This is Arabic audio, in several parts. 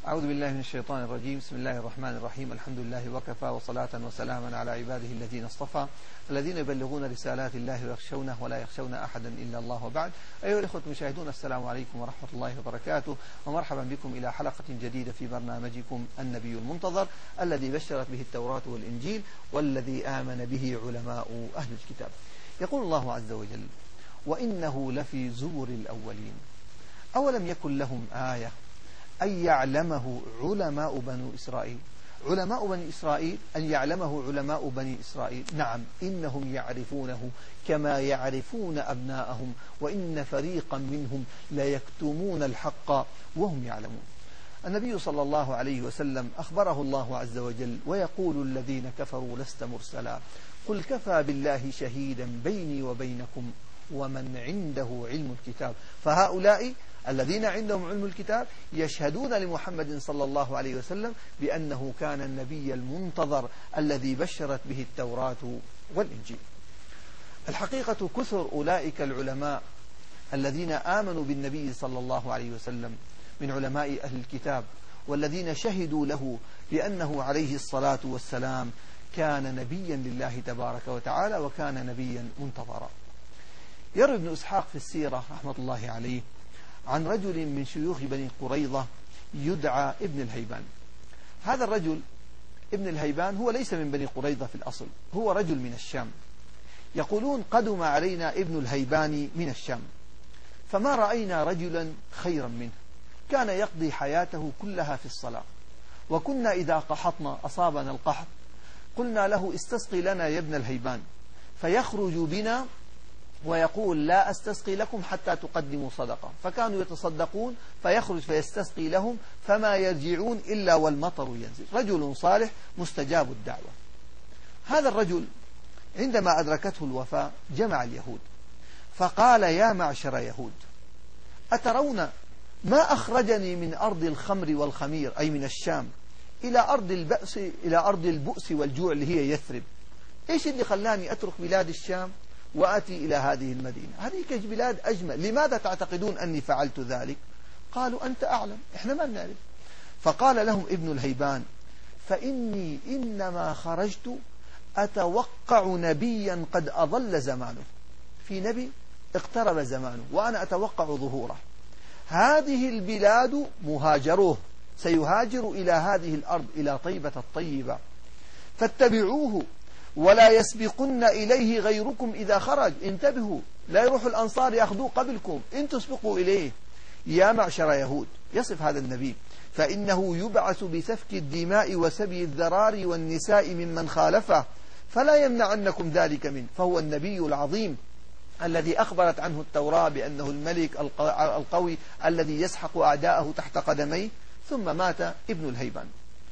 أعوذ بالله من الشيطان الرجيم. بسم الله الرحمن الرحيم. الحمد لله وكفى، وصلاة وسلاما على عباده الذين اصطفى، الذين يبلغون رسالات الله ويخشونه ولا يخشون أحدا إلا الله. وبعد، أيها الأخوة المشاهدون، السلام عليكم ورحمة الله وبركاته، ومرحبا بكم إلى حلقة جديدة في برنامجكم النبي المنتظر، الذي بشرت به التوراة والإنجيل، والذي آمن به علماء أهل الكتاب. يقول الله عز وجل: وإنه لفي زبر الأولين أولم يكن لهم آية أن يعلمه علماء بني إسرائيل. علماء بني إسرائيل، أن يعلمه علماء بني إسرائيل، نعم، إنهم يعرفونه كما يعرفون أبناءهم، وإن فريقا منهم ليكتمون الحق وهم يعلمون. النبي صلى الله عليه وسلم أخبره الله عز وجل ويقول: الذين كفروا لست مرسلا، قل كفى بالله شهيدا بيني وبينكم ومن عنده علم الكتاب. فهؤلاء الذين عندهم علم الكتاب يشهدون لمحمد صلى الله عليه وسلم بأنه كان النبي المنتظر الذي بشرت به التوراة والإنجيل. الحقيقة كثر أولئك العلماء الذين آمنوا بالنبي صلى الله عليه وسلم من علماء أهل الكتاب، والذين شهدوا له بأنه عليه الصلاة والسلام كان نبيا لله تبارك وتعالى، وكان نبيا منتظرا. يروي ابن إسحاق في السيرة رحمة الله عليه عن رجل من شيوخ بني قريظة يدعى ابن الهيبان. هذا الرجل ابن الهيبان هو ليس من بني قريظة في الأصل، هو رجل من الشام. يقولون: قدم علينا ابن الهيبان من الشام فما رأينا رجلا خيرا منه، كان يقضي حياته كلها في الصلاة، وكنا إذا قحطنا أصابنا القحط قلنا له: استسقي لنا يا ابن الهيبان، فيخرج بنا ويقول: لا أستسقي لكم حتى تقدموا صدقة. فكانوا يتصدقون فيخرج فيستسقي لهم، فما يرجعون إلا والمطر ينزل. رجل صالح مستجاب الدعوة. هذا الرجل عندما أدركته الوفاة جمع اليهود فقال: يا معشر يهود، أترون ما أخرجني من أرض الخمر والخمير، أي من الشام، إلى أرض البؤس والجوع اللي هي يثرب؟ إيش اللي خلاني أترك بلاد الشام وآتي إلى هذه المدينة؟ هذه بلاد أجمل، لماذا تعتقدون أني فعلت ذلك؟ قالوا: أنت أعلم، إحنا ما نعرف. فقال لهم ابن الهيبان: فإني إنما خرجت أتوقع نبيا قد أضل زمانه، في نبي اقترب زمانه وأنا أتوقع ظهوره. هذه البلاد مهاجروه، سيهاجر إلى هذه الأرض، إلى طيبة الطيبة، فاتبعوه ولا يسبقن إليه غيركم إذا خرج. انتبهوا، لا يروح الأنصار يأخذوه قبلكم، إن تسبقوا إليه. يا معشر يهود، يصف هذا النبي: فإنه يبعث بسفك الدماء وسبي الذرار والنساء ممن خالفه، فلا يمنعنكم ذلك منه، فهو النبي العظيم الذي أخبرت عنه التوراة بأنه الملك القوي الذي يسحق أعداءه تحت قدميه. ثم مات ابن الهيبان.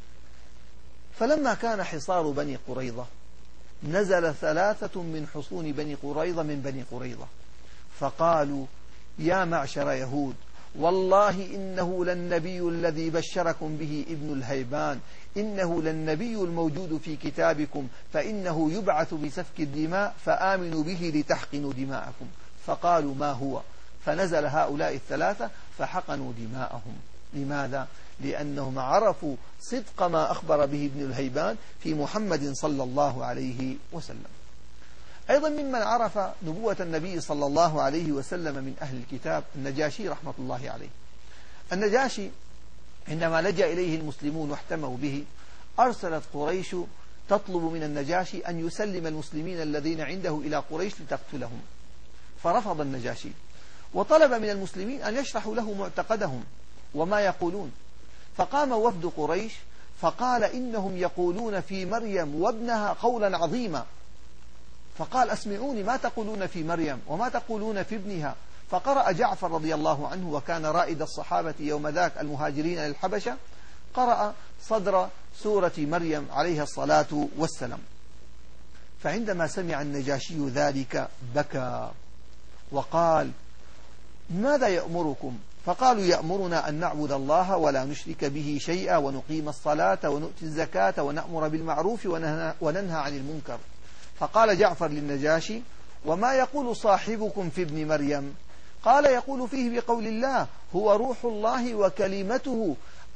فلما كان حصار بني قريظة نزل 3 من حصون بني قريظة من بني قريظة فقالوا: يا معشر يهود، والله إنه للنبي الذي بشركم به ابن الهيبان، إنه للنبي الموجود في كتابكم، فإنه يبعث بسفك الدماء فآمنوا به لتحقنوا دماءكم. فقالوا: ما هو؟ فنزل هؤلاء 3 فحقنوا دماءهم. لماذا؟ لأنهم عرفوا صدق ما أخبر به ابن الهيبان في محمد صلى الله عليه وسلم. أيضا ممن عرف نبوة النبي صلى الله عليه وسلم من أهل الكتاب النجاشي رحمة الله عليه. النجاشي عندما لجأ إليه المسلمون واحتموا به، أرسلت قريش تطلب من النجاشي أن يسلم المسلمين الذين عنده إلى قريش لتقتلهم، فرفض النجاشي، وطلب من المسلمين أن يشرحوا له معتقدهم وما يقولون. فقام وفد قريش فقال: إنهم يقولون في مريم وابنها قولا عظيما. فقال: أسمعوني، ما تقولون في مريم وما تقولون في ابنها؟ فقرأ جعفر رضي الله عنه، وكان رائد الصحابة يوم ذاك المهاجرين للحبشة، قرأ صدر سورة مريم عليها الصلاة والسلام. فعندما سمع النجاشي ذلك بكى وقال: ماذا يأمركم؟ فقالوا: يأمرنا أن نعبد الله ولا نشرك به شيئا، ونقيم الصلاة ونؤتي الزكاة ونأمر بالمعروف وننهى عن المنكر. فقال جعفر للنجاشي: وما يقول صاحبكم في ابن مريم؟ قال: يقول فيه بقول الله: هو روح الله وكلمته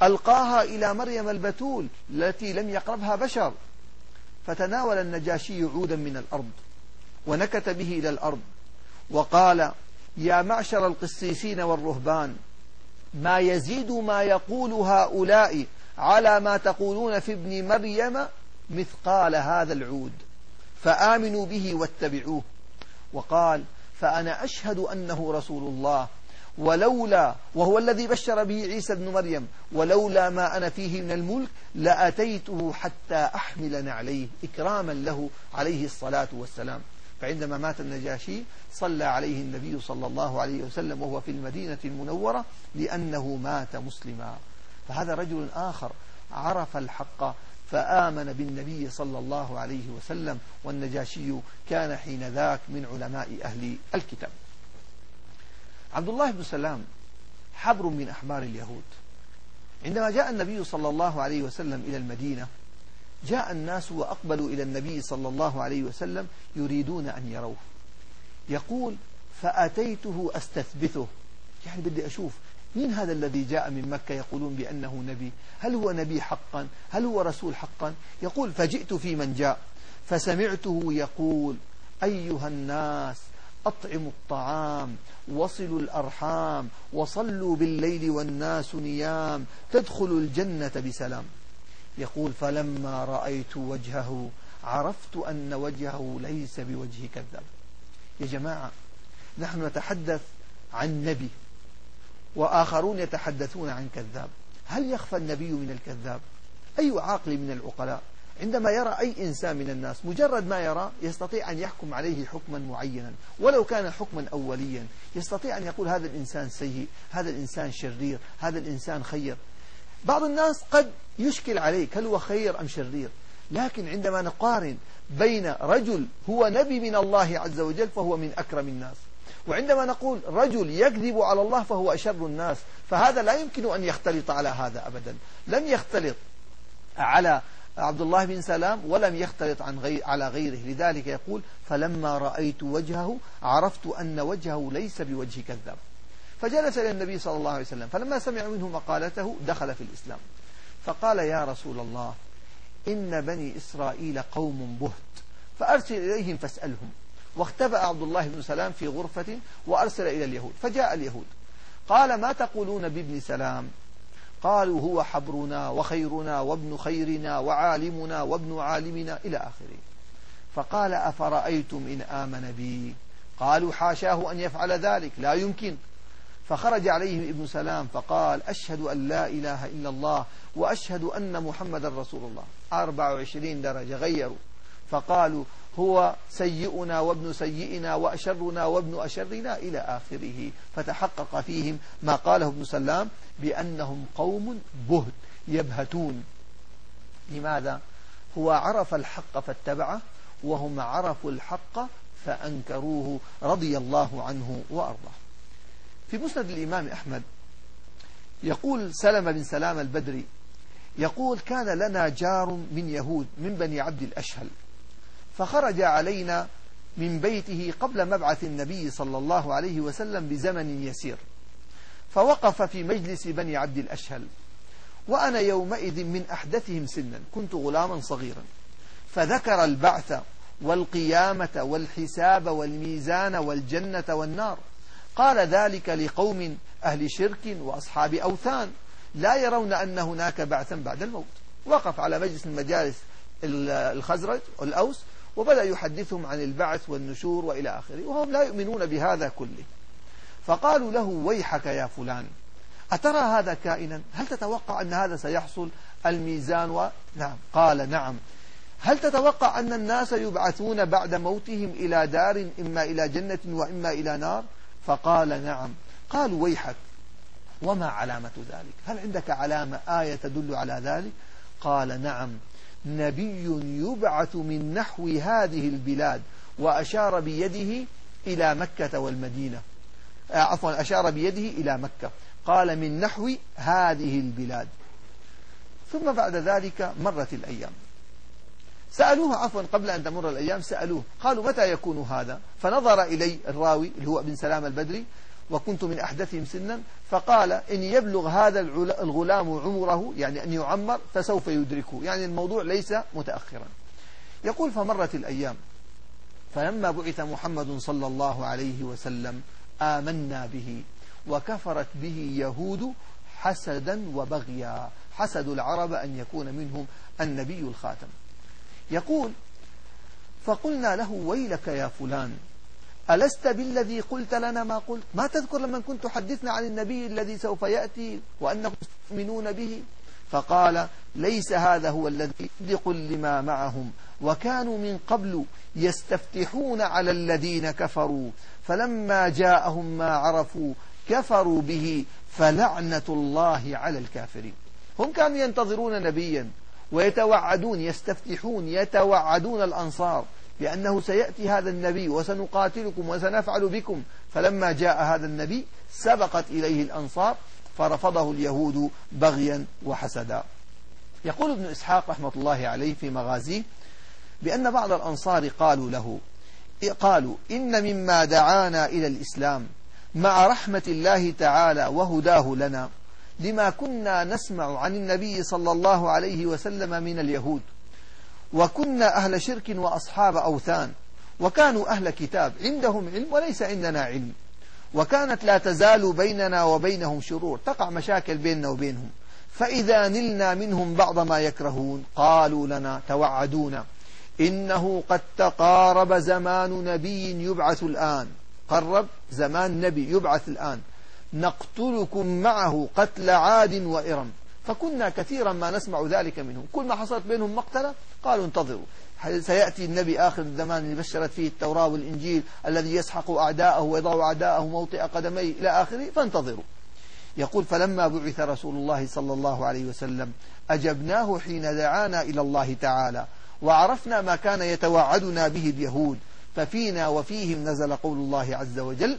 ألقاها إلى مريم البتول التي لم يقربها بشر. فتناول النجاشي عودا من الأرض ونكت به إلى الأرض وقال: يا معشر القسيسين والرهبان، ما يزيد ما يقول هؤلاء على ما تقولون في ابن مريم مثقال هذا العود، فآمنوا به واتبعوه. وقال: فأنا أشهد أنه رسول الله، ولولا وهو الذي بشر به عيسى بن مريم، ولولا ما أنا فيه من الملك لأتيته حتى أحمل نعليه، إكراما له عليه الصلاة والسلام. فعندما مات النجاشي صلى عليه النبي صلى الله عليه وسلم وهو في المدينة المنورة لأنه مات مسلما. فهذا رجل آخر عرف الحق فآمن بالنبي صلى الله عليه وسلم، والنجاشي كان حين ذاك من علماء أهل الكتاب. عبد الله بن سلام حبر من أحبار اليهود. عندما جاء النبي صلى الله عليه وسلم إلى المدينة، جاء الناس وأقبلوا إلى النبي صلى الله عليه وسلم يريدون أن يروه. يقول: فأتيته أستثبته، يعني بدي أشوف مين هذا الذي جاء من مكة يقولون بأنه نبي، هل هو نبي حقا، هل هو رسول حقا؟ يقول: فجئت في من جاء فسمعته يقول: أيها الناس، أطعموا الطعام، وصلوا الأرحام، وصلوا بالليل والناس نيام، تدخلوا الجنة بسلام. يقول: فلما رأيت وجهه عرفت أن وجهه ليس بوجه كذاب. يا جماعة، نحن نتحدث عن نبي وآخرون يتحدثون عن كذاب، هل يخفى النبي من الكذاب؟ أي عاقل من العقلاء عندما يرى أي إنسان من الناس مجرد ما يرى يستطيع أن يحكم عليه حكما معينا ولو كان حكما أوليا، يستطيع أن يقول هذا الإنسان سيء، هذا الإنسان شرير، هذا الإنسان خير. بعض الناس قد يشكل عليك هل هو خير أم شرير، لكن عندما نقارن بين رجل هو نبي من الله عز وجل فهو من أكرم الناس، وعندما نقول رجل يكذب على الله فهو أشر الناس، فهذا لا يمكن أن يختلط على هذا أبدا. لم يختلط على عبد الله بن سلام ولم يختلط على غيره. لذلك يقول: فلما رأيت وجهه عرفت أن وجهه ليس بوجه كذاب. فجلس إلى النبي صلى الله عليه وسلم، فلما سمع منه مقالته دخل في الإسلام. فقال: يا رسول الله، إن بني إسرائيل قوم بهت، فأرسل إليهم فاسألهم. واختبأ عبد الله بن سلام في غرفة وأرسل إلى اليهود، فجاء اليهود. قال: ما تقولون بابن سلام؟ قالوا: هو حبرنا وخيرنا وابن خيرنا وعالمنا وابن عالمنا إلى آخره. فقال: أفرأيتم إن آمن بي؟ قالوا: حاشاه أن يفعل ذلك، لا يمكن. فخرج عليهم ابن سلام فقال: أشهد أن لا إله إلا الله وأشهد أن محمد رسول الله. 24 درجة غيروا، فقالوا: هو سيئنا وابن سيئنا وأشرنا وابن أشرنا إلى آخره. فتحقق فيهم ما قاله ابن سلام بأنهم قوم بهت يبهتون. لماذا؟ هو عرف الحق فاتبعه، وهم عرفوا الحق فأنكروه رضي الله عنه وأرضاه. في مسند الإمام أحمد يقول سلمة بن سلام البدري يقول: كان لنا جار من يهود من بني عبد الأشهل، فخرج علينا من بيته قبل مبعث النبي صلى الله عليه وسلم بزمن يسير، فوقف في مجلس بني عبد الأشهل، وأنا يومئذ من أحدثهم سنا، كنت غلاما صغيرا، فذكر البعث والقيامة والحساب والميزان والجنة والنار. قال: ذلك لقوم أهل شرك وأصحاب أوثان لا يرون أن هناك بعثا بعد الموت. وقف على مجلس من مجالس الخزرج والأوس وبدأ يحدثهم عن البعث والنشور وإلى آخره، وهم لا يؤمنون بهذا كله. فقالوا له: ويحك يا فلان، أترى هذا كائنا؟ هل تتوقع أن هذا سيحصل الميزان نعم. قال: نعم. هل تتوقع أن الناس يبعثون بعد موتهم إلى دار إما إلى جنة وإما إلى نار؟ فقال: نعم. قالوا: ويحك، وما علامة ذلك؟ هل عندك علامة آية تدل على ذلك؟ قال: نعم، نبي يبعث من نحو هذه البلاد، وأشار بيده إلى مكة والمدينة، عفوا أشار بيده إلى مكة، قال: من نحو هذه البلاد. ثم بعد ذلك مرت الأيام، سألوه عفوا قبل أن تمر الأيام سألوه، قالوا: متى يكون هذا؟ فنظر إلي الراوي اللي هو ابن سلام البدري وكنت من أحدثهم سنا، فقال إن يبلغ هذا الغلام عمره، يعني أن يعمر، فسوف يدركه، يعني الموضوع ليس متأخرا. يقول فمرت الأيام، فلما بعث محمد صلى الله عليه وسلم آمنا به، وكفرت به يهود حسدا وبغيا، حسد العرب أن يكون منهم النبي الخاتم. يقول فقلنا له ويلك يا فلان، ألست بالذي قلت لنا ما قلت؟ ما تذكر لما كنت تحدثنا عن النبي الذي سوف يأتي وأنكم تؤمنون به؟ فقال ليس هذا هو الذي يصدق لما معهم، وكانوا من قبل يستفتحون على الذين كفروا، فلما جاءهم ما عرفوا كفروا به، فلعنة الله على الكافرين. هم كانوا ينتظرون نبيا ويتوعدون، يستفتحون، يتوعدون الأنصار بأنه سيأتي هذا النبي وسنقاتلكم وسنفعل بكم، فلما جاء هذا النبي سبقت إليه الأنصار فرفضه اليهود بغيا وحسدا. يقول ابن إسحاق رحمة الله عليه في مغازيه بأن بعض الأنصار قالوا إن مما دعانا إلى الإسلام مع رحمة الله تعالى وهداه لنا لما كنا نسمع عن النبي صلى الله عليه وسلم من اليهود، وكنا أهل شرك وأصحاب أوثان، وكانوا أهل كتاب عندهم علم وليس عندنا علم، وكانت لا تزال بيننا وبينهم شرور، تقع مشاكل بيننا وبينهم، فإذا نلنا منهم بعض ما يكرهون قالوا لنا، توعدونا، إنه قد تقارب زمان نبي يبعث الآن، قرب زمان نبي يبعث الآن، نقتلكم معه قتل عاد وإرم. فكنا كثيرا ما نسمع ذلك منهم، كل ما حصلت بينهم مقتلة قالوا انتظروا، سيأتي النبي آخر الزمان اللي بشرت فيه التوراة والإنجيل الذي يسحق أعداءه ويضع أعداءه موطئ قدميه إلى آخره، فانتظروا. يقول فلما بعث رسول الله صلى الله عليه وسلم أجبناه حين دعانا إلى الله تعالى، وعرفنا ما كان يتوعدنا به اليهود، ففينا وفيهم نزل قول الله عز وجل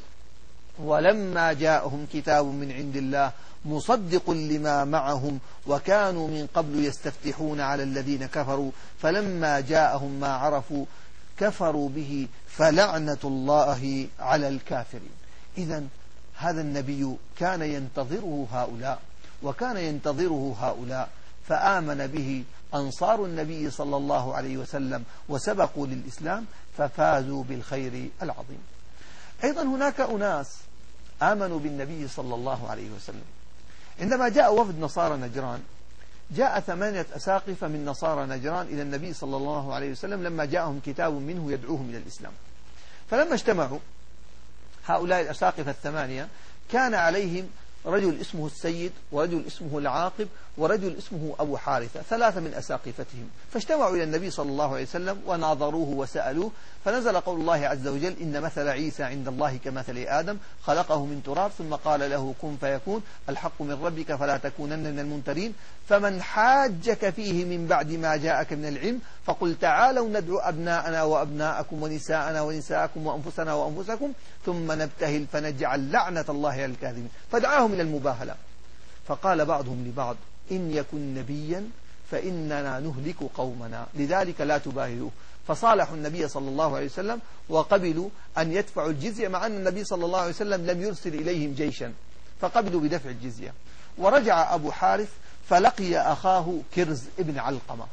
ولما جاءهم كتاب من عند الله مصدق لما معهم وكانوا من قبل يستفتحون على الذين كفروا، فلما جاءهم ما عرفوا كفروا به، فلعنة الله على الكافرين. إذن هذا النبي كان ينتظره هؤلاء، وكان ينتظره هؤلاء، فآمن به أنصار النبي صلى الله عليه وسلم وسبقوا للإسلام ففازوا بالخير العظيم. أيضا هناك أناس آمنوا بالنبي صلى الله عليه وسلم. عندما جاء وفد نصارى نجران، جاء 8 أساقفة من نصارى نجران إلى النبي صلى الله عليه وسلم لما جاءهم كتاب منه يدعوهم إلى الإسلام. فلما اجتمعوا هؤلاء الأساقفة 8 كان عليهم رجل اسمه السيد، ورجل اسمه العاقب، ورجل اسمه أبو حارثة، 3 من أساقفتهم. فاجتمعوا إلى النبي صلى الله عليه وسلم وناظروه وسألوه، فنزل قول الله عز وجل إن مثل عيسى عند الله كمثل آدم خلقه من تراب ثم قال له كن فيكون، الحق من ربك فلا تكونن من الممترين، فمن حاجك فيه من بعد ما جاءك من العلم فقل تعالوا ندعو أبناءنا وأبناءكم ونساءنا ونساءكم وأنفسنا وأنفسكم ثم نبتهل فنجعل لعنة الله على الكاذبين. فدعاهم إلى المباهلة. فقال بعضهم لبعض إن يكن نبيا فإننا نهلك قومنا، لذلك لا تباهلوه. فصالحوا النبي صلى الله عليه وسلم وقبلوا أن يدفعوا الجزية، مع أن النبي صلى الله عليه وسلم لم يرسل إليهم جيشا، فقبلوا بدفع الجزية. ورجع أبو حارث فلقي أخاه كرز ابن علقمة،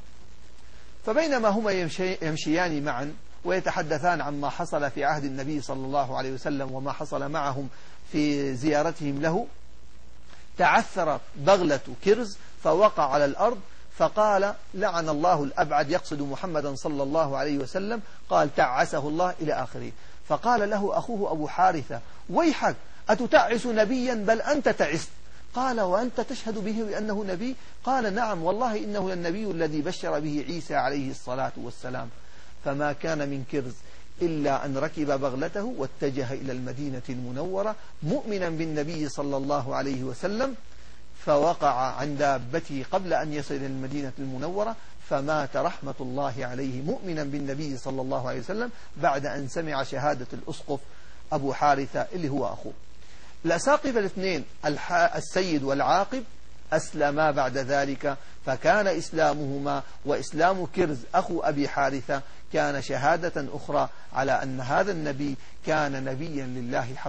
فبينما هما يمشيان معا ويتحدثان عما حصل في عهد النبي صلى الله عليه وسلم وما حصل معهم في زيارتهم له، تعثرت بغلة كرز فوقع على الأرض، فقال لعن الله الأبعد، يقصد محمدا صلى الله عليه وسلم، قال تعسه الله إلى آخره. فقال له أخوه أبو حارثة ويحك أتتعس نبيا بل أنت تعست؟ قال وأنت تشهد به بأنه نبي؟ قال نعم والله إنه النبي الذي بشر به عيسى عليه الصلاة والسلام. فما كان من كرز إلا أن ركب بغلته واتجه إلى المدينة المنورة مؤمنا بالنبي صلى الله عليه وسلم، فوقع عن دابته قبل أن يصل إلى المدينة المنورة، فمات رحمة الله عليه مؤمنا بالنبي صلى الله عليه وسلم بعد أن سمع شهادة الأسقف أبو حارثة اللي هو أخوه. الأساقفة الاثنين السيد والعاقب أسلما بعد ذلك، فكان إسلامهما وإسلام كرز أخو أبي حارثة كان شهادة أخرى على أن هذا النبي كان نبيا لله حقا.